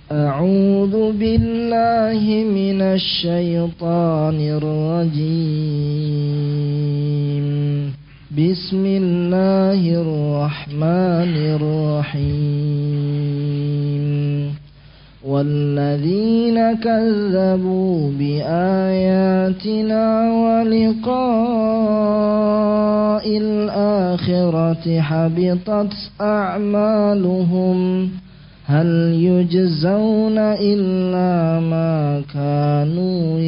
أعوذ بالله من الشيطان الرجيم بسم الله الرحمن الرحيم والذين كذبوا بآياتنا ولقاء الآخرة حبطت أعمالهم هل يجزون إلا ما كانوا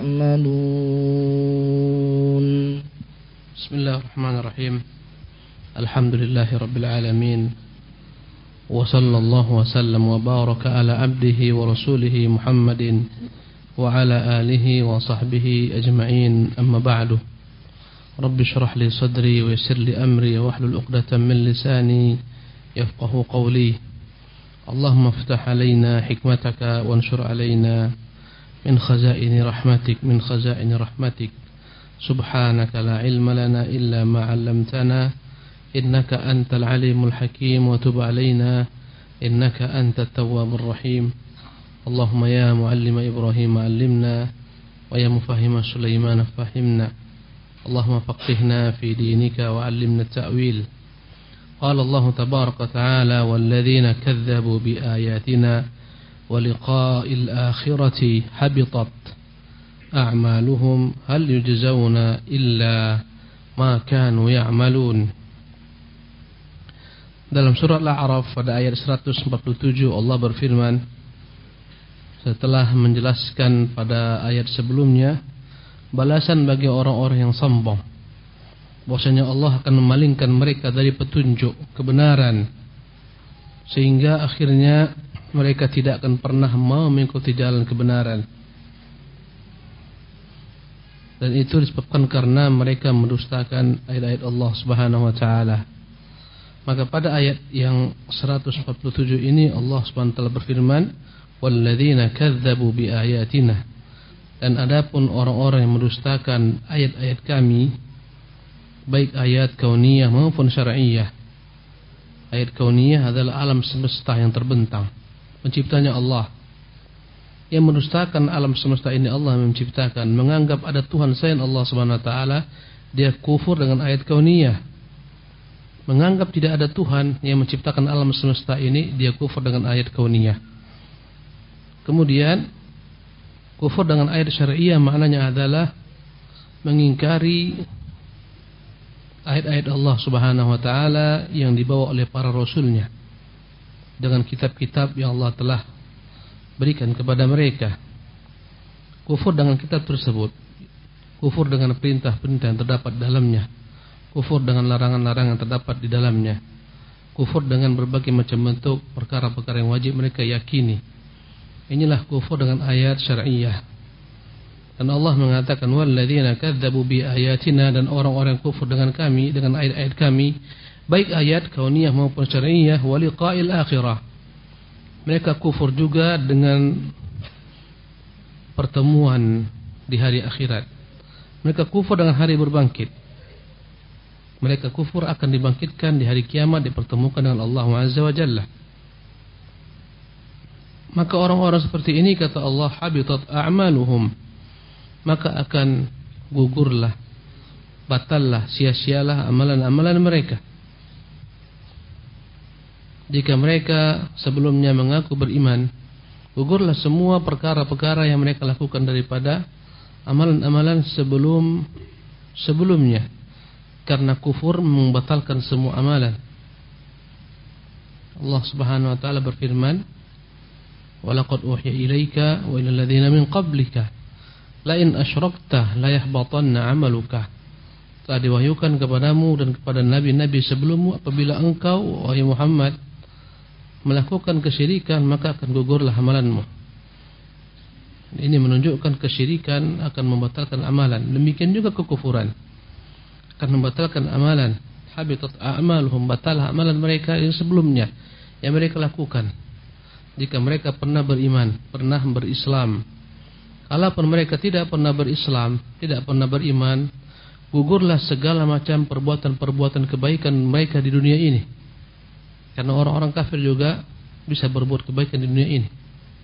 يعملون بسم الله الرحمن الرحيم الحمد لله رب العالمين وصلى الله وسلم وبارك على عبده ورسوله محمد وعلى آله وصحبه أجمعين أما بعد رب اشرح لي صدري ويسر لي أمري واحلل عقدة من لساني يفقه قولي اللهم افتح علينا حكمتك وانشر علينا من خزائن رحمتك سبحانك لا علم لنا إلا ما علمتنا إنك أنت العليم الحكيم وتب علينا إنك أنت التواب الرحيم اللهم يا معلم إبراهيم علمنا ويا مفهم سليمان فهمنا اللهم فقهنا في دينك وعلمنا التأويل قال الله تبارك وتعالى والذين كذبوا بآياتنا ولقاء الآخرة حبطت أعمالهم هل يجزون إلا ما كانوا يعملون. Dalam surat Al-A'raf pada ayat 147 Allah berfirman setelah menjelaskan pada ayat sebelumnya balasan bagi orang-orang yang sombong, bahwasanya Allah akan memalingkan mereka dari petunjuk kebenaran sehingga akhirnya mereka tidak akan pernah mau mengikuti jalan kebenaran. Dan itu disebabkan karena mereka mendustakan ayat-ayat Allah Subhanahu wa taala. Maka pada ayat yang 147 ini Allah Subhanahu wa taala berfirman, "Walladzina kadzdzabu biayatina." Dan adapun orang-orang yang mendustakan ayat-ayat kami, baik ayat kauniyah maupun syar'iyyah. Ayat kauniyah adalah alam semesta yang terbentang, penciptanya Allah. Yang mendustakan alam semesta ini Allah menciptakan, menganggap ada Tuhan selain Allah Subhanahu wa taala, dia kufur dengan ayat kauniyah. Menganggap tidak ada Tuhan yang menciptakan alam semesta ini, dia kufur dengan ayat kauniyah. Kemudian kufur dengan ayat syar'iyyah maknanya adalah mengingkari ayat-ayat Allah Subhanahu wa taala yang dibawa oleh para rasulnya dengan kitab-kitab yang Allah telah berikan kepada mereka. Kufur dengan kitab tersebut, kufur dengan perintah-perintah yang terdapat dalamnya, kufur dengan larangan-larangan yang terdapat di dalamnya, kufur dengan berbagai macam bentuk perkara-perkara yang wajib mereka yakini. Inilah kufur dengan ayat syar'iyyah. Dan Allah mengatakan walladzina kadzdzabu biayatina, dan orang-orang kufur dengan kami, dengan ayat-ayat kami, baik ayat kauniyah maupun syar'iyyah, wa liqa'il akhirah. Mereka kufur juga dengan pertemuan di hari akhirat. Mereka kufur dengan hari berbangkit. Mereka kufur akan dibangkitkan di hari kiamat, dipertemukan dengan Allah Azza wa Jalla. Maka orang-orang seperti ini, kata Allah, habitat a'maluhum, maka akan gugurlah, batallah, sia-sialah amalan-amalan mereka. Jika mereka sebelumnya mengaku beriman, gugurlah semua perkara-perkara yang mereka lakukan daripada amalan-amalan sebelumnya, karena kufur membatalkan semua amalan. Allah Subhanahu wa taala berfirman, "Walaqad uhiya ilaika wa ilal ladzina min qablika la in asyrakta la yahbatanna 'amaluka." Telah diwahyukan kepadamu dan kepada nabi-nabi sebelummu, apabila engkau wahai Muhammad melakukan kesyirikan, maka akan gugurlah amalanmu. Ini menunjukkan kesyirikan akan membatalkan amalan. Demikian juga kekufuran akan membatalkan amalan. Habitat a'maluhum, batalah amalan mereka yang sebelumnya yang mereka lakukan. Jika mereka pernah beriman, pernah berislam. Kalaupun mereka tidak pernah berislam, tidak pernah beriman, gugurlah segala macam perbuatan-perbuatan kebaikan mereka di dunia ini. Karena orang-orang kafir juga bisa berbuat kebaikan di dunia ini.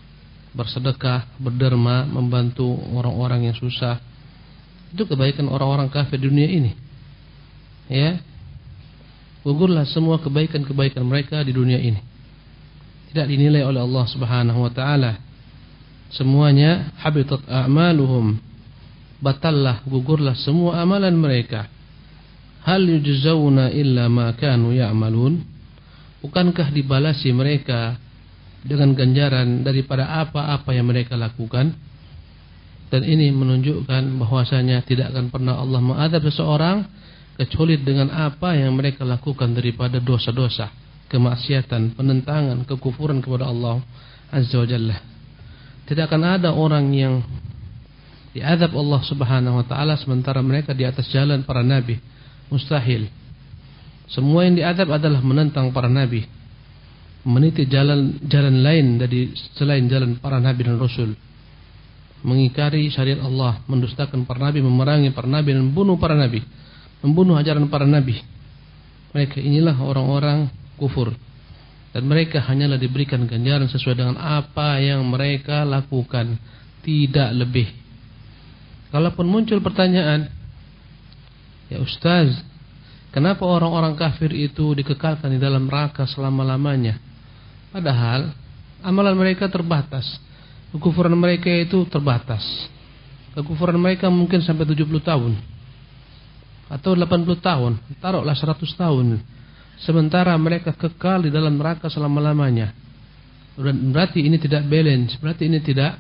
bersedekah, berderma, membantu orang-orang yang susah. Itu kebaikan orang-orang kafir di dunia ini. Ya. Gugurlah semua kebaikan-kebaikan mereka di dunia ini. Tidak dinilai oleh Allah Subhanahu wa taala. Semuanya habitat a'maluhum. Batallah, gugurlah semua amalan mereka. Hal yujzauna illa ma kanu ya'malun? Bukankah dibalasi mereka dengan ganjaran daripada apa-apa yang mereka lakukan? Dan ini menunjukkan bahwasanya tidak akan pernah Allah mengadab seseorang kecuali dengan apa yang mereka lakukan daripada dosa-dosa, kemaksiatan, penentangan, kekufuran kepada Allah Azza wa Jalla. Tidak akan ada orang yang diadab Allah Subhanahu wa taala sementara mereka di atas jalan para nabi. Mustahil. Semua yang diadab adalah menentang para nabi, meniti jalan lain dari selain jalan para nabi dan rasul, mengingkari syariat Allah, mendustakan para nabi, memerangi para nabi dan membunuh para nabi, membunuh ajaran para nabi. Mereka inilah orang-orang kufur, dan mereka hanyalah diberikan ganjaran sesuai dengan apa yang mereka lakukan, tidak lebih. Kalaupun muncul pertanyaan, ya Ustaz, kenapa orang-orang kafir itu dikekalkan di dalam neraka selama-lamanya? Padahal amalan mereka terbatas, kekufuran mereka itu terbatas. Kekufuran mereka mungkin sampai 70 tahun atau 80 tahun, taruhlah 100 tahun. Sementara mereka kekal di dalam neraka selama-lamanya. Berarti ini tidak balance, berarti ini tidak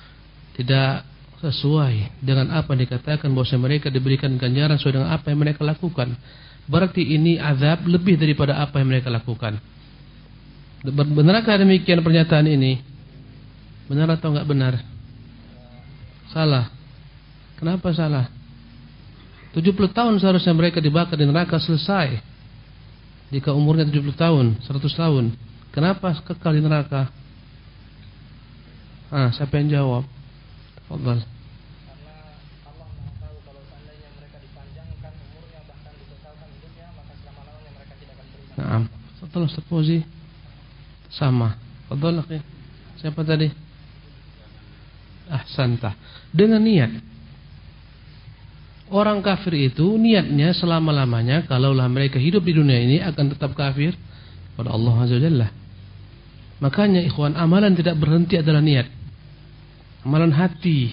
sesuai dengan apa yang dikatakan bahwa mereka diberikan ganjaran sesuai dengan apa yang mereka lakukan. Berarti ini azab lebih daripada apa yang mereka lakukan. Benarkah demikian pernyataan ini? Benar atau enggak benar? Salah. Kenapa salah? 70 tahun seharusnya mereka dibakar di neraka selesai. Jika umurnya 70 tahun, 100 tahun, kenapa kekal di neraka? Siapa yang jawab? Fadhal. Karena Allah Maha tahu kalau seandainya mereka dipanjangkan umurnya bahkan dikekalkan hidupnya, maka selama-lamanya mereka tidak akan beriman. Naam. Setelah seposi sama. Fadhal akhi. Siapa tadi? Ahsanta. Dengan niat. Orang kafir itu niatnya selama-lamanya kalaulah mereka hidup di dunia ini akan tetap kafir pada Allah Azza wa Jalla. Makanya ikhwan, amalan tidak berhenti adalah niat. Amalan hati,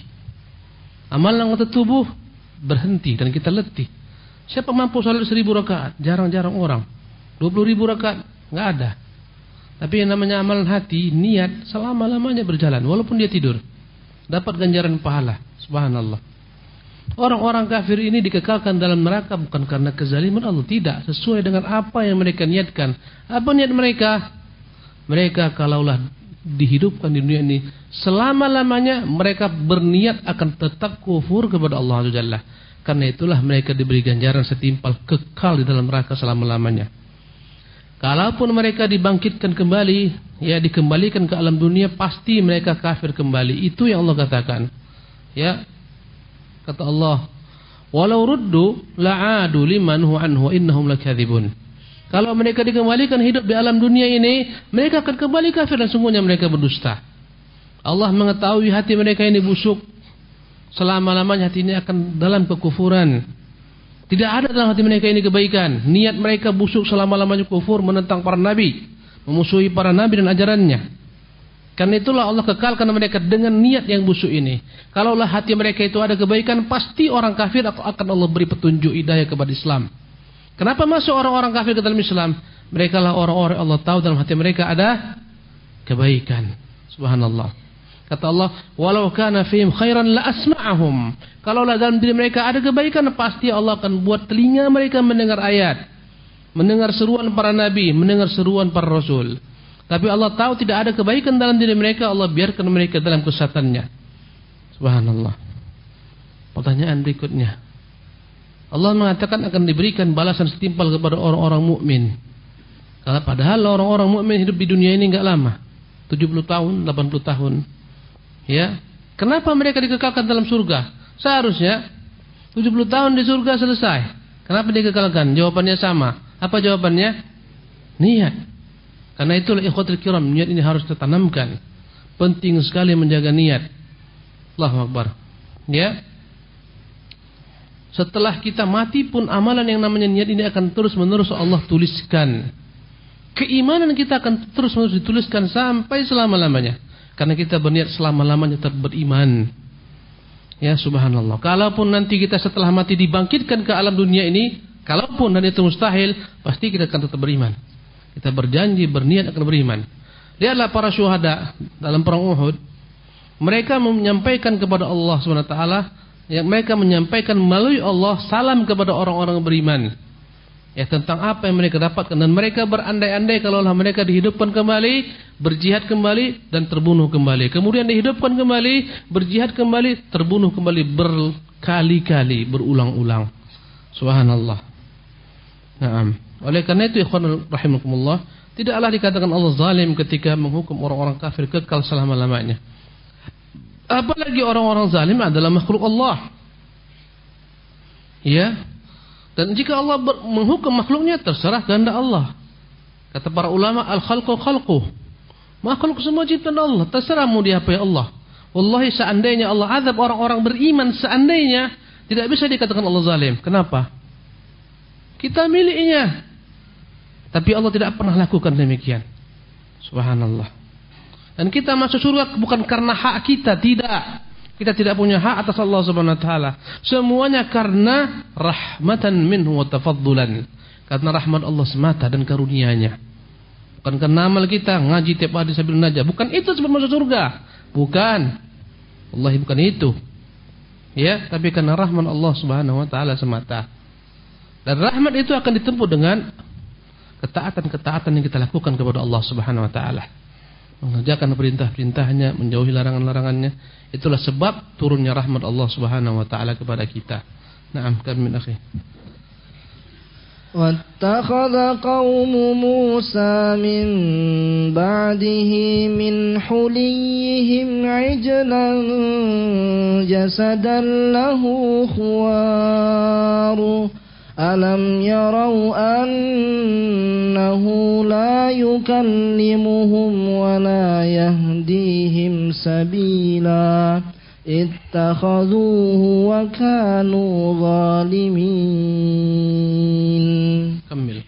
amalan anggota tubuh berhenti dan kita letih. Siapa mampu salat 1000 rakaat? Jarang-jarang orang. 20.000 rakaat nggak ada. Tapi yang namanya amalan hati, niat selama-lamanya berjalan walaupun dia tidur, dapat ganjaran pahala. Subhanallah. Orang-orang kafir ini dikekalkan dalam neraka bukan karena kezaliman Allah, tidak, sesuai dengan apa yang mereka niatkan. Apa niat mereka? Mereka kalaulah dihidupkan di dunia ini selama-lamanya mereka berniat akan tetap kufur kepada Allah Azza wa Jalla. Karena itulah mereka diberi ganjaran setimpal kekal di dalam neraka selama-lamanya. Kalaupun mereka dibangkitkan kembali, ya dikembalikan ke alam dunia, pasti mereka kafir kembali. Itu yang Allah katakan. Ya. Kata Allah, "Walau ruddu la'adu liman huwa anhu innahum lakadzibun." Kalau mereka dikembalikan hidup di alam dunia ini, mereka akan kembali kafir dan sungguhnya mereka berdusta. Allah mengetahui hati mereka ini busuk. Selama-lamanya hati ini akan dalam kekufuran. Tidak ada dalam hati mereka ini kebaikan. Niat mereka busuk selama-lamanya kufur, menentang para nabi, memusuhi para nabi dan ajarannya. Karena itulah Allah kekalkan mereka dengan niat yang busuk ini. Kalaulah hati mereka itu ada kebaikan, pasti orang kafir akan Allah beri petunjuk hidayah kepada Islam. Kenapa masuk orang-orang kafir ke dalam Islam? Mereka lah orang-orang Allah tahu dalam hati mereka ada kebaikan. Subhanallah. Kata Allah, "Walau kana fihim khairan la asma'ahum." Kalaulah dalam diri mereka ada kebaikan, pasti Allah akan buat telinga mereka mendengar ayat, mendengar seruan para nabi, mendengar seruan para rasul. Tapi Allah tahu tidak ada kebaikan dalam diri mereka, Allah biarkan mereka dalam kesesatannya. Subhanallah. Pertanyaan berikutnya. Allah mengatakan akan diberikan balasan setimpal kepada orang-orang mukmin. Kalau padahal orang-orang mukmin hidup di dunia ini enggak lama. 70 tahun, 80 tahun. Ya. Kenapa mereka dikekalkan dalam surga? Seharusnya 70 tahun di surga selesai. Kenapa dikekalkan? Jawabannya sama. Apa jawabannya? Niat. Karena itulah ikhwatul kiram, niat ini harus ditanamkan. Penting sekali menjaga niat. Allahu Akbar. Ya. Setelah kita mati pun amalan yang namanya niat ini akan terus-menerus Allah tuliskan. Keimanan kita akan terus-menerus dituliskan sampai selama-lamanya. Karena kita berniat selama-lamanya tetap beriman. Ya, subhanallah. Kalaupun nanti kita setelah mati dibangkitkan ke alam dunia ini, kalaupun dan itu mustahil, pasti kita akan tetap beriman. Kita berjanji, berniat akan beriman. Lihatlah para syuhada dalam perang Uhud. Mereka menyampaikan kepada Allah SWT, yang mereka menyampaikan melalui Allah salam kepada orang-orang beriman. Ya, tentang apa yang mereka dapatkan. Dan mereka berandai-andai kalaulah mereka dihidupkan kembali, berjihad kembali, dan terbunuh kembali. Kemudian dihidupkan kembali, berjihad kembali, terbunuh kembali berkali-kali, berulang-ulang. Subhanallah. Naam. Oleh karena itu, ikhwan rahimakumullah, tidaklah dikatakan Allah zalim ketika menghukum orang-orang kafir kekal selama-lamanya. Apalagi orang-orang zalim adalah makhluk Allah. Ya. Dan jika Allah menghukum makhluknya, terserah kehendak Allah. Kata para ulama, al-khalqu khalquh. Makhluk semua ciptaan Allah, terserah mau diapai Allah. Wallahi, seandainya Allah azab orang-orang beriman, seandainya, tidak bisa dikatakan Allah zalim. Kenapa? Kita miliknya. Tapi Allah tidak pernah lakukan demikian. Subhanallah. Dan kita masuk surga bukan karena hak kita, tidak. Kita tidak punya hak atas Allah Subhanahu wa taala. Semuanya karena rahmatan minhu wa tafaddulan. Karena rahmat Allah semata dan karunia-Nya. Bukan karena amal kita ngaji tiap hari sambil najah. Bukan itu sebab masuk surga. Bukan. Wallahi bukan itu. Ya, tapi karena rahmat Allah Subhanahu wa taala semata. Dan rahmat itu akan ditempuh dengan ketaatan-ketaatan yang kita lakukan kepada Allah Subhanahu wa taala. Mengerjakan perintah-perintahnya, menjauhi larangan-larangannya. Itulah sebab turunnya rahmat Allah Subhanahu wa taala kepada kita. Naam, kami min akhi. وَاتَّخَذَ قَوْمُ مُوسَى مِنْ بَعْدِهِ مِنْ حُلِيِّهِمْ عِجْلًا جَسَدًا لَهُ خُوَارٌ أَلَمْ يَرَوْا أَنَّهُ لَا يُكَلِّمُهُمْ وَلَا يَهْدِيهِمْ سَبِيلًا اتَّخَذُوهُ وَكَانُوا ظَالِمِينَ. كمل.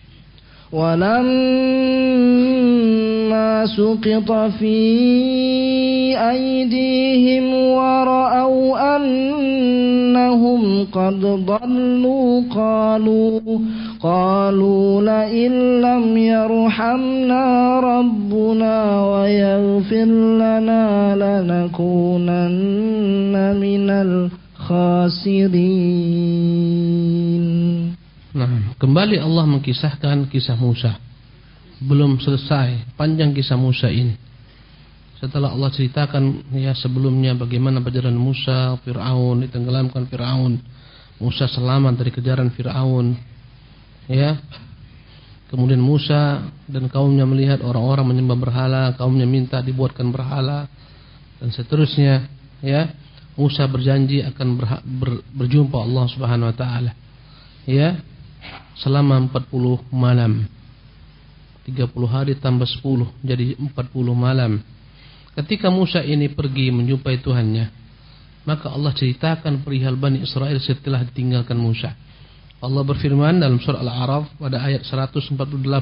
ولما سقط في أيديهم ورأوا أنهم قد ضلوا قالوا لئن لم يرحمنا ربنا ويغفر لنا لنكونن من الخاسرين. Nah, kembali Allah mengkisahkan kisah Musa. Belum selesai, panjang kisah Musa ini. Setelah Allah ceritakan ya sebelumnya bagaimana perjalanan Musa, Fir'aun, ditenggelamkan Fir'aun, Musa selamat dari kejaran Fir'aun. Ya. Kemudian Musa dan kaumnya melihat orang-orang menyembah berhala, kaumnya minta dibuatkan berhala dan seterusnya, ya. Musa berjanji akan berjumpa Allah Subhanahu wa taala. Ya. Selama 40 malam. 30 hari tambah 10 jadi 40 malam. Ketika Musa ini pergi menjumpai Tuhannya, maka Allah ceritakan perihal Bani Israel setelah ditinggalkan Musa. Allah berfirman dalam surah Al-A'raf pada ayat 148.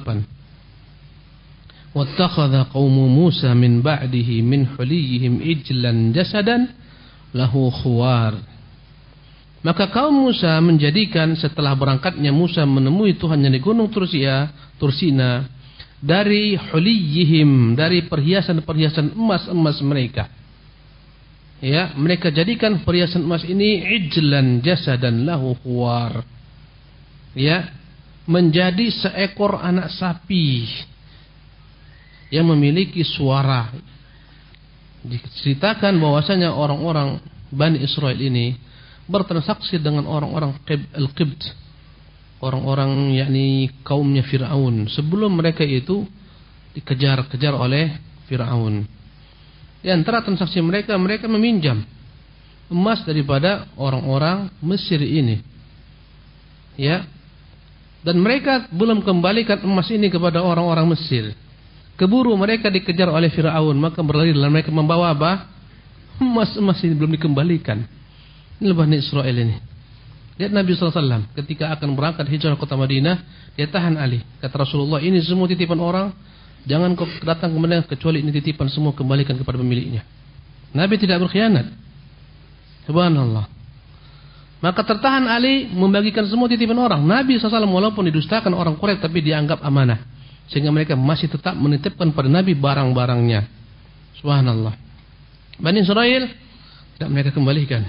Wattakhadha qaumu Musa min ba'dihi min huliyihim ijlan jasadan lahu khuwar. Maka kaum Musa menjadikan setelah berangkatnya Musa menemui Tuhannya di gunung Tursina dari huliyihim, dari perhiasan-perhiasan emas-emas mereka. Ya, mereka jadikan perhiasan emas ini ijlan jasadan lahu khuwar. Ya, menjadi seekor anak sapi yang memiliki suara. Diceritakan bahwasanya orang-orang Bani Israel ini bertransaksi dengan orang-orang Al-Qibt, orang-orang yakni kaumnya Fir'aun sebelum mereka itu dikejar-kejar oleh Fir'aun. Di antara transaksi mereka meminjam emas daripada orang-orang Mesir ini. Ya. Dan mereka belum kembalikan emas ini kepada orang-orang Mesir. Keburu mereka dikejar oleh Fir'aun, maka berlari dan mereka membawa apa? Emas-emas ini belum dikembalikan. Ini Bani Israel ini. Lihat Nabi SAW ketika akan berangkat hijrah kota Madinah, dia tahan Ali. Kata Rasulullah, ini semua titipan orang, jangan kau datang kemudian kecuali ini titipan semua, kembalikan kepada pemiliknya. Nabi tidak berkhianat. Subhanallah. Maka tertahan Ali membagikan semua titipan orang. Nabi SAW walaupun didustakan orang Quraisy tapi dianggap amanah, sehingga mereka masih tetap menitipkan pada Nabi barang-barangnya. Subhanallah. Bani Israel tidak mereka kembalikan.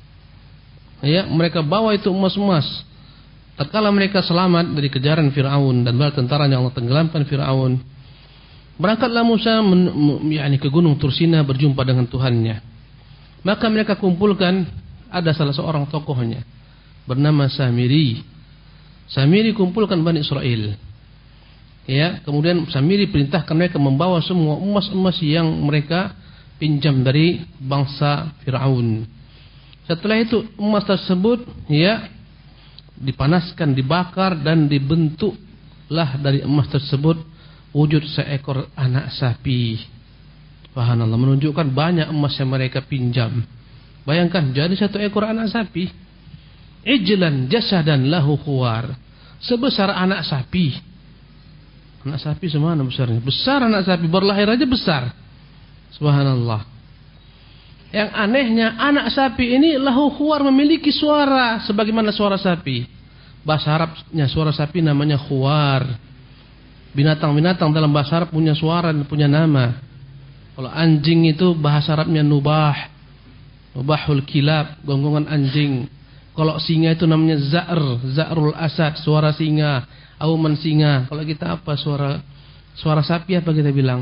Ya, mereka bawa itu emas-emas. Tatkala mereka selamat dari kejaran Fir'aun dan bala tentaranya Allah tenggelamkan Fir'aun, berangkatlah Musa ke gunung Tursina berjumpa dengan Tuhannya. Maka mereka kumpulkan, ada salah seorang tokohnya bernama Samiri. Samiri kumpulkan Bani Israel. Ya, kemudian Samiri perintahkan mereka membawa semua emas-emas yang mereka pinjam dari bangsa Fir'aun. Setelah itu emas tersebut ya dipanaskan, dibakar dan dibentuklah dari emas tersebut wujud seekor anak sapi. Subhanallah, menunjukkan banyak emas yang mereka pinjam. Bayangkan jadi satu ekor anak sapi. Ijlan jasadan lahu khuwar. Sebesar anak sapi. Anak sapi semana besarnya? Besar anak sapi, berlahir aja besar. Subhanallah. Yang anehnya anak sapi ini lahu khuwar, memiliki suara sebagaimana suara sapi. Bahasa Arabnya suara sapi namanya khuwar. Binatang-binatang dalam bahasa Arab punya suara dan punya nama. Kalau anjing itu bahasa Arabnya nubah. Nubahul kilab, gonggongan anjing. Kalau singa itu namanya za'rul asad, suara singa, auman singa. Kalau kita apa suara sapi apa kita bilang?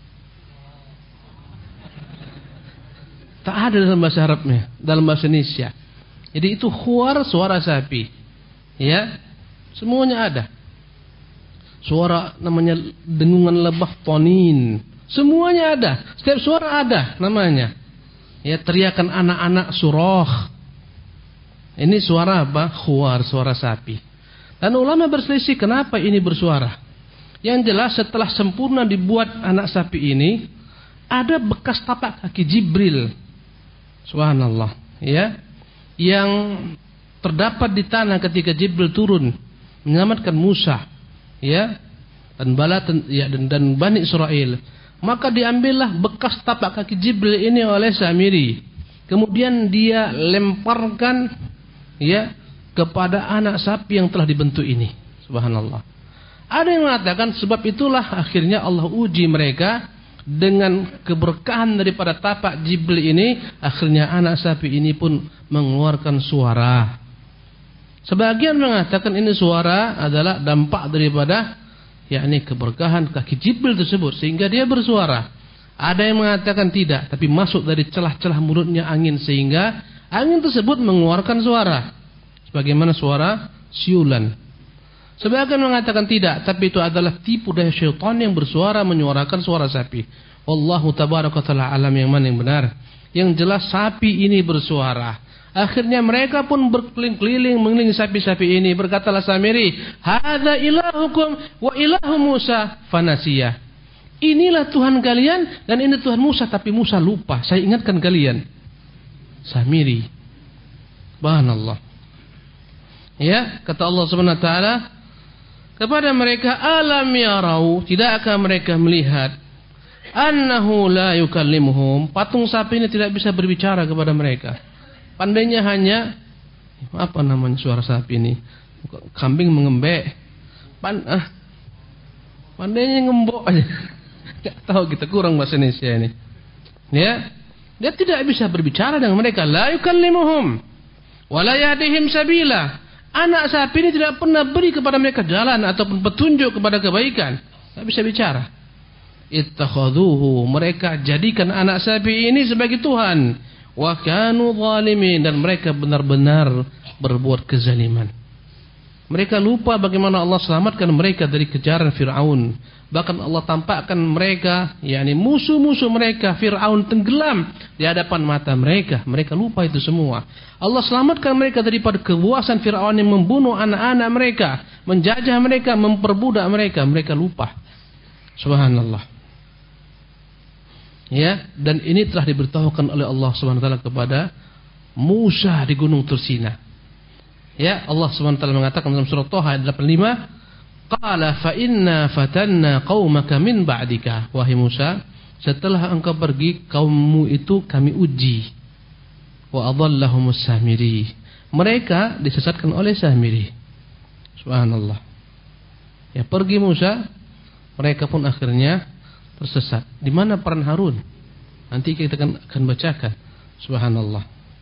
Tak ada dalam bahasa Arabnya, dalam bahasa Indonesia. Jadi itu khuwar, suara sapi. Ya, semuanya ada. Suara namanya dengungan lebah tonin. Semuanya ada. Setiap suara ada namanya. Ya, teriakan anak-anak surah. Ini suara apa? Khuwar, suara sapi. Dan ulama berselisih kenapa ini bersuara. Yang jelas setelah sempurna dibuat anak sapi ini, ada bekas tapak kaki Jibril. Subhanallah, ya, yang terdapat di tanah ketika Jibril turun menyelamatkan Musa, ya, dan Bani Israel. Maka diambillah bekas tapak kaki Jibril ini oleh Samiri. Kemudian dia lemparkan, ya, kepada anak sapi yang telah dibentuk ini. Subhanallah. Ada yang mengatakan sebab itulah akhirnya Allah uji mereka. Dengan keberkahan daripada tapak Jibril ini, akhirnya anak sapi ini pun mengeluarkan suara. Sebagian mengatakan ini suara adalah dampak daripada yakni keberkahan kaki Jibril tersebut sehingga dia bersuara. Ada yang mengatakan tidak, tapi masuk dari celah-celah mulutnya angin sehingga angin tersebut mengeluarkan suara sebagaimana suara siulan. Sebagian mengatakan tidak, tapi itu adalah tipu daya syaitan yang bersuara menyuarakan suara sapi. Wallahu tabaraka ta'ala alam yang mana yang benar. Yang jelas sapi ini bersuara. Akhirnya mereka pun berkeliling-keliling mengelilingi sapi-sapi ini. Berkatalah Samiri, "Hadza ilahukum wa ilahu Musa fanasiya." Inilah Tuhan kalian dan ini Tuhan Musa, tapi Musa lupa. Saya ingatkan kalian. Samiri. Subhanallah. Ya, kata Allah Subhanahu wa taala kepada mereka, alam yarau, tidakkah mereka melihat annahu la yukallimuhum, patung sapi ini tidak bisa berbicara kepada mereka. Pandainya hanya apa namanya suara sapi ini, kambing mengembek, pandainya ngembok aja. Tidak tahu kita kurang bahasa Indonesia ini. Ya, dia tidak bisa berbicara dengan mereka. La yukallimuhum wa la yahdihim sabila. Anak sapi ini tidak pernah beri kepada mereka jalan ataupun petunjuk kepada kebaikan. Tidak bisa bicara. Ittakhaduhu, mereka jadikan anak sapi ini sebagai Tuhan. Wa kanu zalimin, dan mereka benar-benar berbuat kezaliman. Mereka lupa bagaimana Allah selamatkan mereka dari kejaran Fir'aun. Bahkan Allah tampakkan mereka, yakni musuh-musuh mereka, Fir'aun tenggelam di hadapan mata mereka. Mereka lupa itu semua. Allah selamatkan mereka daripada kebuasan Fir'aun yang membunuh anak-anak mereka, menjajah mereka, memperbudak mereka. Mereka lupa. Subhanallah. Ya, dan ini telah diberitahukan oleh Allah Subhanahu wa taala kepada Musa di Gunung Tursina. Ya, Allah Subhanahu wa taala mengatakan dalam surah Thaha ayat 85, qala fa inna fatanna qaumaka min ba'dika. Wahai Musa, setelah engkau pergi, kaummu itu kami uji. Wa adhallahumus Samiri. Mereka disesatkan oleh Samiri. Subhanallah. Ya, pergi Musa, mereka pun akhirnya tersesat. Di mana peran Harun? Nanti kita akan bacakan. Subhanallah.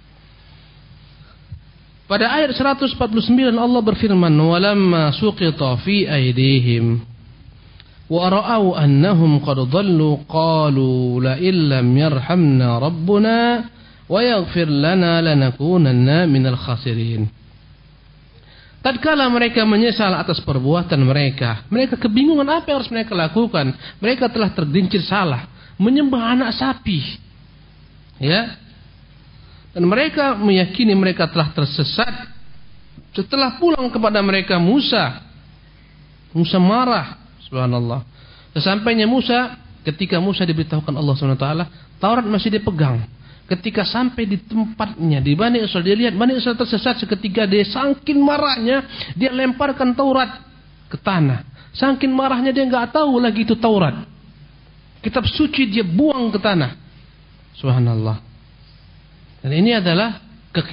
Pada ayat 149 Allah berfirman, "Walamma suqita fi aydihim wa ra'aw annahum qad dhallu qalu la illam yarhamna rabbuna wa yaghfir lana lanakunanna minal khasirin." Tatkala mereka menyesal atas perbuatan mereka, mereka kebingungan apa yang harus mereka lakukan. Mereka telah tergelincir salah, menyembah anak sapi. Ya. Dan mereka meyakini mereka telah tersesat. Setelah pulang kepada mereka Musa marah, subhanallah. Sesampainya Musa, ketika Musa diberitahukan Allah SWT, Taurat masih dipegang. Ketika sampai di tempatnya di Bani Israil, dia lihat Bani Israil tersesat. Seketika dia saking marahnya, dia lemparkan Taurat ke tanah. Saking marahnya dia enggak tahu lagi itu Taurat. Kitab suci dia buang ke tanah. Subhanallah. Dan ini adalah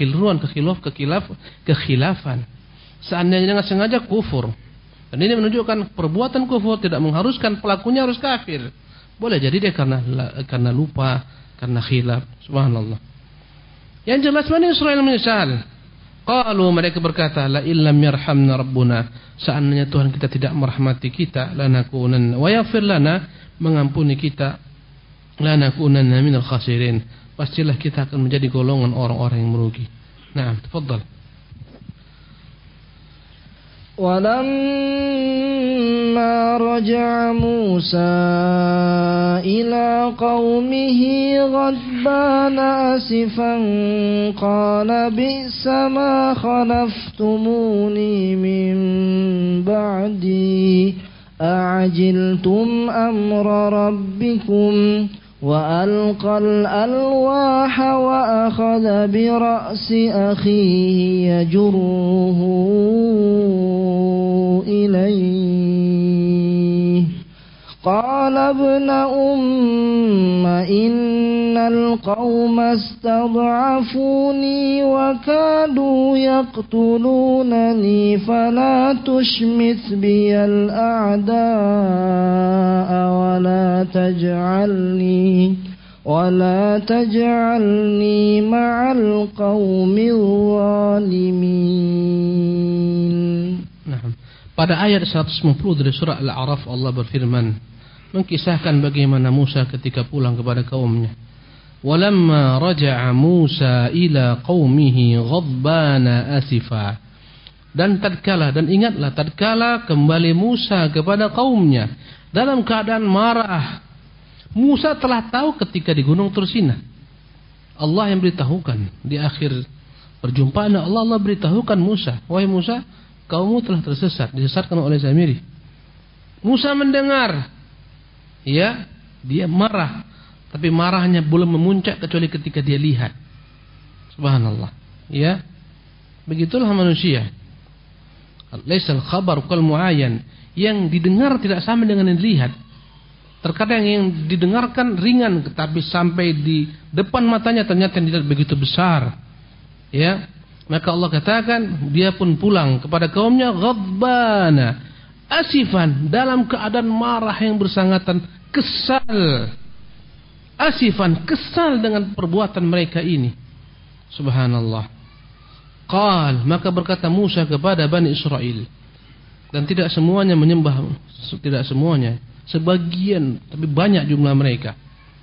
kekhilafan. Seandainya dengan sengaja kufur. Dan ini menunjukkan perbuatan kufur tidak mengharuskan pelakunya harus kafir. Boleh jadi dia karena lupa, karena khilaf. Subhanallah. Yang jelas Bani Israil menyesal. Qalu, mereka berkata, la illam yarhamna rabbuna, seandainya Tuhan kita tidak merahmati kita, lanakunanna wa yaghfir lana, mengampuni kita, lanakunanna minal khasirin, pastilah kita akan menjadi golongan orang-orang yang merugi. Nah, tafadhal. ولما رجع موسى إلى قومه غضبان آسفا قال بئس ما خلفتموني من بعدي أعجلتم أمر ربكم وألقى الألواح وأخذ برأس أخيه يجره إليه قال ابن أم إن القوم استضعفوني وكادوا يقتلونني فلا تشمت بي الأعداء ولا تجعلني مع القوم الظالمين. Pada ayat 190 dari surah Al-A'raf Allah berfirman, mengkisahkan bagaimana Musa ketika pulang kepada kaumnya. Walamma raja'a Musa ila qaumihi ghadbana asifa. Dan ingatlah tatkala kembali Musa kepada kaumnya dalam keadaan marah. Musa telah tahu ketika di Gunung Tursina. Allah yang beritahukan di akhir perjumpaan Allah beritahukan Musa, wahai Musa, kaummu telah tersesat, disesatkan oleh Samiri. Musa mendengar, ya, dia marah, tapi marahnya belum memuncak kecuali ketika dia lihat. Subhanallah, ya, begitulah manusia. Laisal khabar kal muayyan, yang didengar tidak sama dengan yang dilihat. Terkadang yang didengarkan ringan, tetapi sampai di depan matanya ternyata tidak begitu besar. Ya, maka Allah katakan dia pun pulang kepada kaumnya ghadbana asifan, dalam keadaan marah yang bersangatan, kesal. Asifan, kesal dengan perbuatan mereka ini. Subhanallah. Qal, maka berkata Musa kepada Bani Israil, dan tidak semuanya menyembah, tidak semuanya, sebagian, tapi banyak jumlah mereka.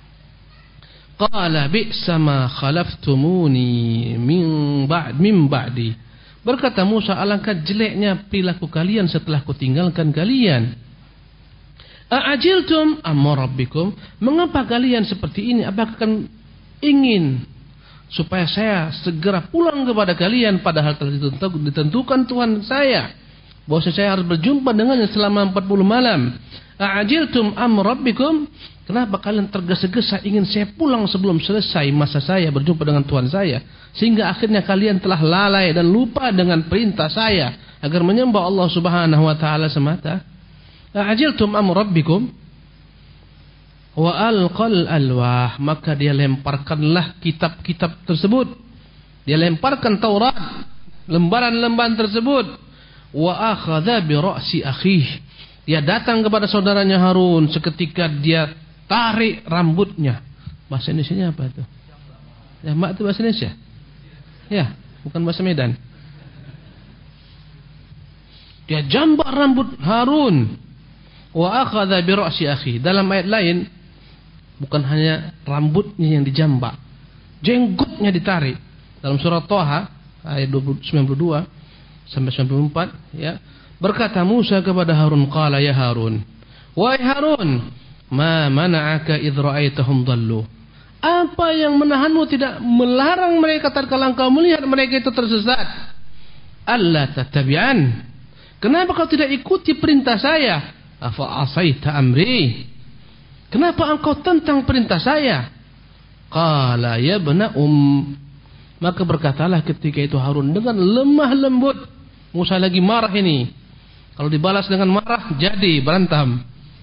Qala bi'sa ma khalaftumuni min ba'di. Berkata Musa, alangkah jeleknya perilaku kalian setelah kutinggalkan kalian. A'ajiltum amra rabbikum, mengapa kalian seperti ini? Apakah kalian ingin supaya saya segera pulang kepada kalian padahal telah ditentukan Tuhan saya bahwa saya harus berjumpa dengannya selama 40 malam. A'ajiltum amr rabbikum? Kenapa kalian tergesa-gesa ingin saya pulang sebelum selesai masa saya berjumpa dengan Tuhan saya, sehingga akhirnya kalian telah lalai dan lupa dengan perintah saya agar menyembah Allah Subhanahu wa taala semata? A'ajiltum amr rabbikum? Wa alqal alwah, maka dia lemparkanlah kitab-kitab tersebut. Dia lemparkan Taurat, lembaran-lembaran tersebut. Wa akhadha bi ra'si akhih, dia datang kepada saudaranya Harun, seketika dia tarik rambutnya. Bahasa Indonesianya apa itu? Jambak itu bahasa Indonesia? Ya, bukan bahasa Medan. Dia jambak rambut Harun. Wa akhadha bi ra'si akhi. Dalam ayat lain, bukan hanya rambutnya yang dijambak, jenggotnya ditarik. Dalam surah Thaha ayat 92 sampai 94, ya. Berkata Musa kepada Harun, qala ya Harun, wahai Harun, ma mana'aka idh ra'aitahum dhallu? Apa yang menahanmu tidak melarang mereka tatkala engkau melihat mereka itu tersesat? Alla tattabi'an? Kenapa kau tidak ikuti perintah saya? Afa asaita amri? Kenapa engkau tentang perintah saya? Qala ya bna maka berkatalah ketika itu Harun dengan lemah lembut. Musa lagi marah ini. Kalau dibalas dengan marah, jadi berantem.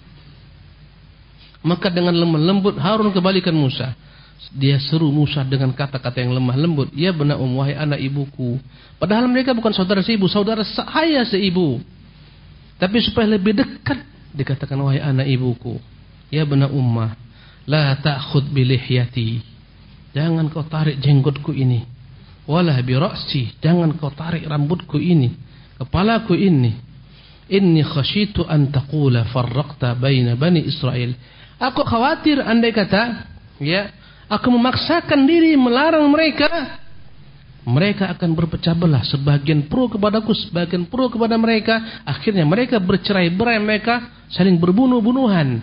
Maka dengan lemah lembut Harun kembalikan Musa. Dia seru Musa dengan kata-kata yang lemah lembut. Ya bna wahai anak ibuku. Padahal mereka bukan saudara seibu, saudara saya seibu. Tapi supaya lebih dekat, dikatakan wahai anak ibuku. Ya bna ummah, la ta'khud bi lihyati. Jangan kau tarik jenggotku ini. Wala bi ra'si, jangan kau tarik rambutku ini, kepalaku ini. Inni khasyitu an taqula farraqta baina bani Israel. Aku khawatir andai kata, ya, aku memaksakan diri melarang mereka, mereka akan berpecah belah. Sebagian pro kepadaku, sebagian pro kepada mereka. Akhirnya mereka bercerai-berai, mereka saling berbunuh-bunuhan.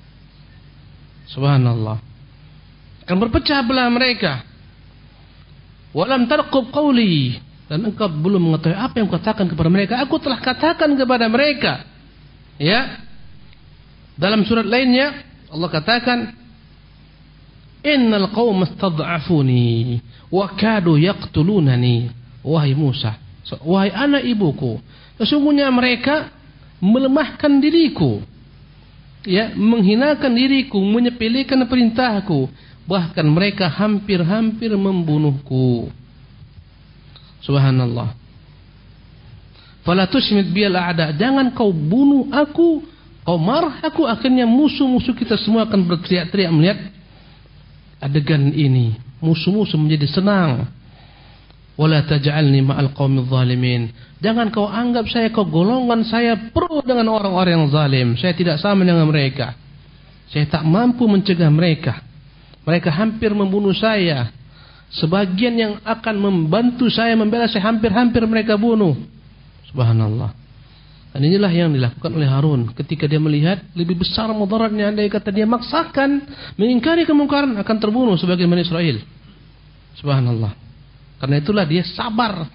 Subhanallah. Akan berpecah belah mereka. Walam tarqub qawli, dan engkau belum mengetahui apa yang katakan kepada mereka. Aku telah katakan kepada mereka. Ya. Dalam surat lainnya Allah katakan, innal qauma istad'afuni wa kadu yaqtulunani. Wahai Musa, wahai anak ibuku, sesungguhnya mereka melemahkan diriku, ya, menghinakan diriku, menyepelekan perintahku, bahkan mereka hampir-hampir membunuhku. Subhanallah. Fala tushmit bil a'da, jangan kau bunuh aku, kau marah aku, akhirnya musuh-musuh kita semua akan berteriak-teriak melihat adegan ini. Musuh-musuh menjadi senang. Wala taj'alni ma'al qaumidh zalimin, jangan kau anggap saya, kau golongan saya pro dengan orang-orang yang zalim. Saya tidak sama dengan mereka. Saya tak mampu mencegah mereka. Mereka hampir membunuh saya. Sebagian yang akan membantu saya membela saya hampir-hampir mereka bunuh. Subhanallah. Dan inilah yang dilakukan oleh Harun ketika dia melihat lebih besar mudaratnya andai kata dia maksakan mengingkari kemungkaran, akan terbunuh sebagian Bani Israel. Subhanallah. Karena itulah dia sabar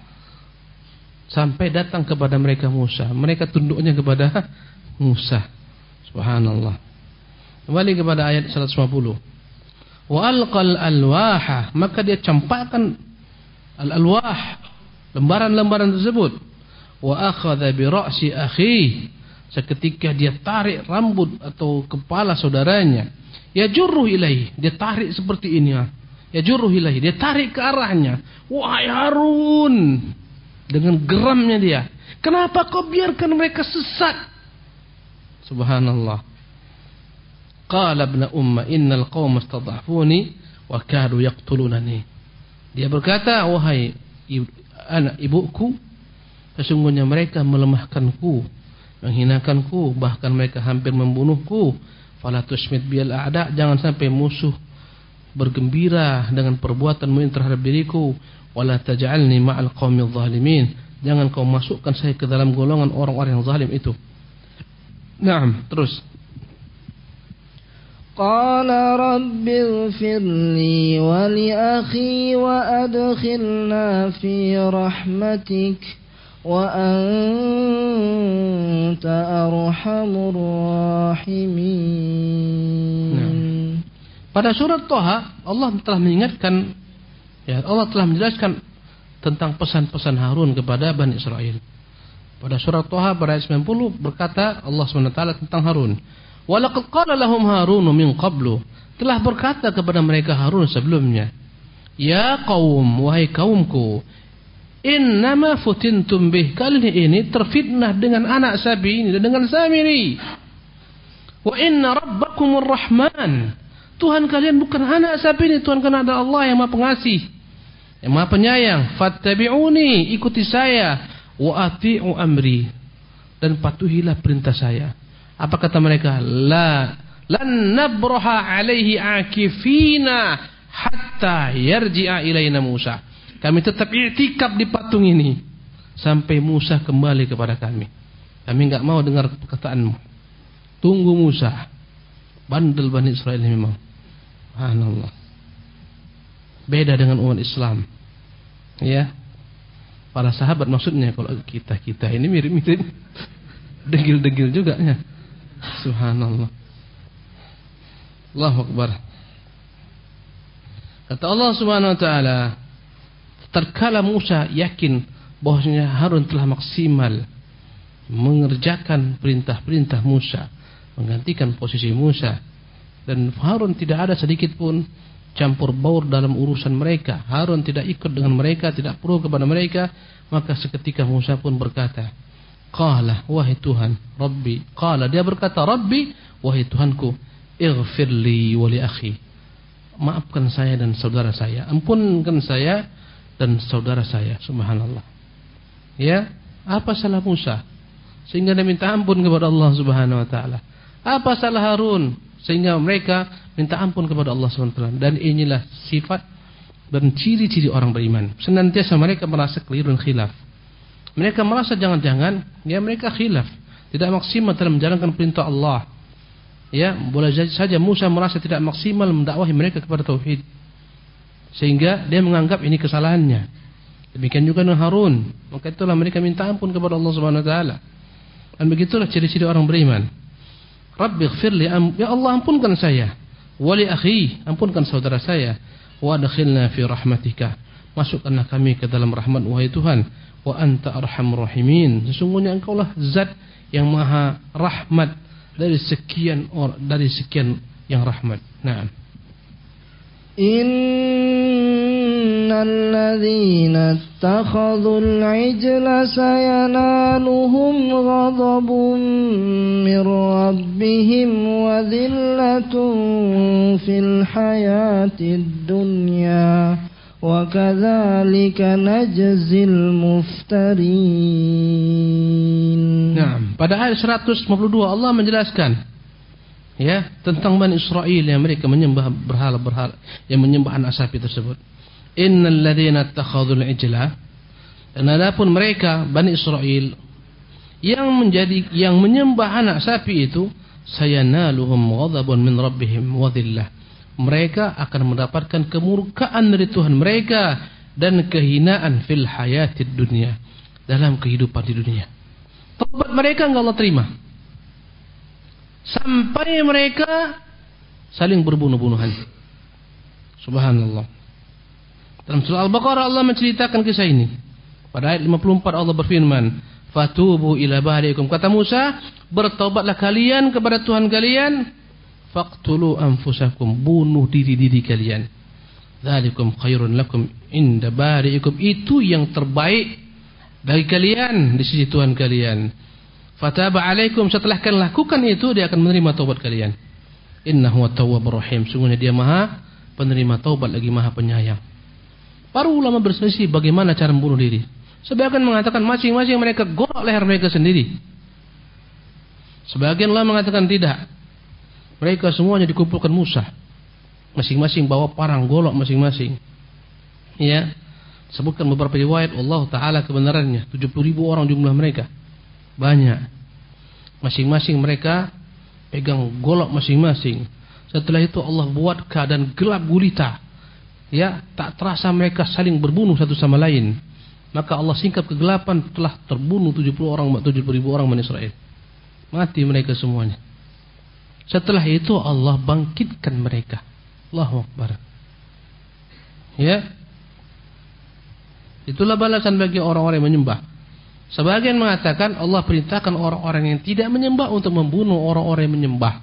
sampai datang kepada mereka Musa. Mereka tunduknya kepada Musa. Subhanallah. Kembali kepada ayat 150. Wa alqal alwaha, maka dia campakkan al-alwah, lembaran-lembaran tersebut. Wa akhadha bi ra'si akhi, seketika dia tarik rambut atau kepala saudaranya. Ya jurruh ilaih, dia tarik seperti ini. Ya jurruh ilaih, dia tarik ke arahnya. Wahai Harun, dengan geramnya dia, kenapa kau biarkan mereka sesat? Subhanallah. Qala ibn umma innal qauma istad'afuni wa kadu yaqtulunani. Dia berkata, wahai anak ibuku, sesungguhnya mereka melemahkanku, menghinakanku, bahkan mereka hampir membunuhku. Fala tushmit bil a'da, jangan sampai musuh bergembira dengan perbuatanmu terhadap diriku. Wala taj'alni ma'al qaumidh zalimin, jangan kau masukkan saya ke dalam golongan orang-orang yang zalim itu. Naam, terus. Qala rabbighfir li wa li akhi wa adkhilna fi rahmatik وأنت أرحم الراحمين. Pada surat Thaha Allah telah mengingatkan, Allah telah menjelaskan tentang pesan-pesan Harun kepada Bani Israel. Pada surat Thaha pada ayat 90 berkata Allah SWT tentang Harun, "Walaqad qala lahum Harun min qablu," telah berkata kepada mereka Harun sebelumnya, "Ya qaum, wahai kaumku, innama futintum bih, kalian ini terfitnah dengan anak sapi ini dan dengan Samiri. Wa inna rabbakumur rahman, Tuhan kalian bukan anak sapi ini, Tuhan kalian adalah Allah yang Maha Pengasih, yang Maha Penyayang. Fattabi'uni, ikuti saya, wa ati'u amri, dan patuhilah perintah saya." Apa kata mereka? Lan nabraha alaihi akifina hatta yarji'a ilaina Musa. Kami tetap i'tikaf di patung ini sampai Musa kembali kepada kami. Kami enggak mau dengar perkataanmu. Tunggu Musa. Bandel Bani Israel ini memang. Subhanallah. Beda dengan umat Islam. Ya. Para sahabat maksudnya, kalau kita ini mirip-mirip. Degil-degil juga ya. Subhanallah. Allahu Akbar. Kata Allah Subhanahu wa taala, tatkala Musa yakin bahwasanya Harun telah maksimal mengerjakan perintah-perintah Musa, menggantikan posisi Musa, dan Harun tidak ada sedikit pun campur baur dalam urusan mereka. Harun tidak ikut dengan mereka, tidak pro kepada mereka. Maka seketika Musa pun berkata, qala, wahai Tuhan, Rabbi, qala, dia berkata, Rabbi, wahai Tuhanku, ighfirli wa li akhi, maafkan saya dan saudara saya, ampunkan saya dan saudara saya. Subhanallah. Ya, apa salah Musa sehingga dia minta ampun kepada Allah Subhanahu wa taala? Apa salah Harun sehingga mereka minta ampun kepada Allah Subhanahu wa taala? Dan inilah sifat dan ciri-ciri orang beriman. Senantiasa mereka merasa keliru dan khilaf. Mereka merasa jangan-jangan ya mereka khilaf, tidak maksimal dalam menjalankan perintah Allah. Ya, boleh saja Musa merasa tidak maksimal mendakwahi mereka kepada tauhid, sehingga dia menganggap ini kesalahannya. Demikian juga dengan Harun. Maka itulah mereka minta ampun kepada Allah Subhanahu wa taala. Dan begitulah ciri-ciri orang beriman. Rabbi ighfirli, ya Allah ampunkan saya, wa li akhi, ampunkan saudara saya, wa adkhilna fi rahmatika, masukkanlah kami ke dalam rahmat wahai Tuhan, wa anta arhamur rahimin, sesungguhnya engkaulah zat yang maha rahmat dari sekian yang rahmat. Naam. Innal ladzina ittakhadhul ijla sayanaluhum ghadabun min rabbihim wa dhillatun fil hayatid dunya wa kadzalika najzil muftarin. Nah, pada ayat 152 Allah menjelaskan ya tentang Bani Israel yang mereka menyembah berhala-berhala, yang menyembah anak sapi tersebut. Innal ladzina ittakhadhul ijla, dan adapun mereka Bani Israel yang menyembah anak sapi itu, sayanaluhum ghadabun min rabbihim wa dhillah, mereka akan mendapatkan kemurkaan dari Tuhan mereka dan kehinaan fil hayatid dunya, dalam kehidupan di dunia. Taubat mereka enggak Allah terima, sampai mereka saling berbunuh-bunuhan. Subhanallah. Dalam surah Al-Baqarah Allah menceritakan kisah ini. Pada ayat 54 Allah berfirman, fatubu ila bariikum, kata Musa, bertaubatlah kalian kepada Tuhan kalian, faqtulu anfusakum, bunuh diri-diri kalian, dzalikum khairun lakum inda bariikum, itu yang terbaik bagi kalian di sisi Tuhan kalian. Fataba alaikum, setelah kalian lakukan itu, dia akan menerima taubat kalian. Innahu at-tawwabur rahim, sungguhnya dia maha penerima taubat lagi maha penyayang. Para ulama berselisih bagaimana cara membunuh diri. Sebagian mengatakan masing-masing mereka golok leher mereka sendiri. Sebagian ulama mengatakan tidak, mereka semuanya dikumpulkan Musa, masing-masing bawa parang golok masing-masing. Ya, sebutkan beberapa riwayat Allah Ta'ala kebenarannya, 70.000 orang jumlah mereka, banyak. Masing-masing mereka pegang golok masing-masing. Setelah itu Allah buat keadaan gelap gulita, ya, tak terasa mereka saling berbunuh satu sama lain. Maka Allah singkap kegelapan, telah terbunuh 70 ribu orang Bani Israel. Mati mereka semuanya. Setelah itu Allah bangkitkan mereka. Allahu Akbar. Ya. Itulah balasan bagi orang-orang yang menyembah. Sebagian mengatakan Allah perintahkan orang-orang yang tidak menyembah untuk membunuh orang-orang yang menyembah.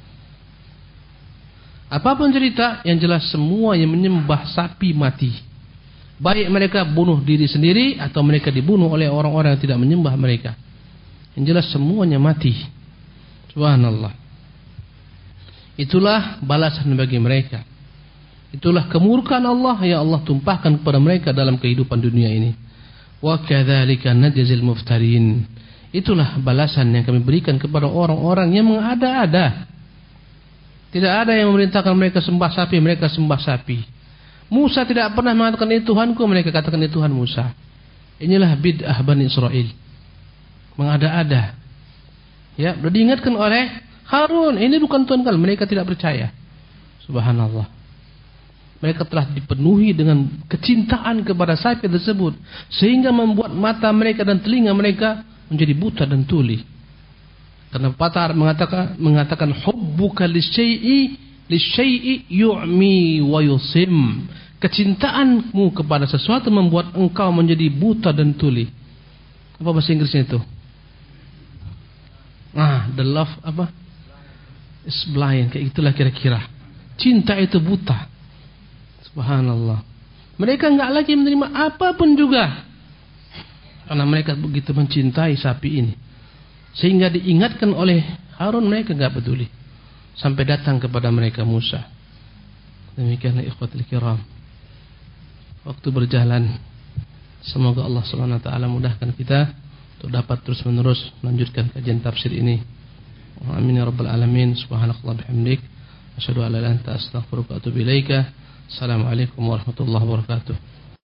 Apapun cerita, yang jelas semua yang menyembah sapi mati. Baik mereka bunuh diri sendiri atau mereka dibunuh oleh orang-orang yang tidak menyembah mereka. Yang jelas semuanya mati. Subhanallah. Itulah balasan bagi mereka. Itulah kemurkaan Allah yang Allah tumpahkan kepada mereka dalam kehidupan dunia ini. Wa kadzalika najzil muftarin. Itulah balasan yang kami berikan kepada orang-orang yang mengada-ada. Tidak ada yang memerintahkan mereka sembah sapi, mereka sembah sapi. Musa tidak pernah mengatakan ini Tuhanku, mereka katakan ini Tuhan Musa. Inilah bid'ah Bani Israel. Mengada-ada. Ya, sudah diingatkan oleh Harun, ini bukan Tuhan kalian, mereka tidak percaya. Subhanallah. Mereka telah dipenuhi dengan kecintaan kepada sapi tersebut, sehingga membuat mata mereka dan telinga mereka menjadi buta dan tuli. Karena pepatah mengatakan hubbuka lisyai'i yu'mi wa yusim. Kecintaanmu kepada sesuatu membuat engkau menjadi buta dan tuli. Apa bahasa Inggrisnya itu? The love apa? Is blind, kayak itulah kira-kira. Cinta itu buta. Subhanallah. Mereka enggak lagi menerima apapun juga. Karena mereka begitu mencintai sapi ini. Sehingga diingatkan oleh Harun, mereka enggak peduli. Sampai datang kepada mereka Musa. Demikianlah ikhwatul kiram. Waktu berjalan. Semoga Allah SWT mudahkan kita untuk dapat terus menerus melanjutkan kajian tafsir ini. Amin ya rabbal alamin. Subhanakallah bihamdik. Asyhadu an la ilaha illa anta astaghfiruka wa atubu ilaika. Assalamualaikum warahmatullahi wabarakatuh.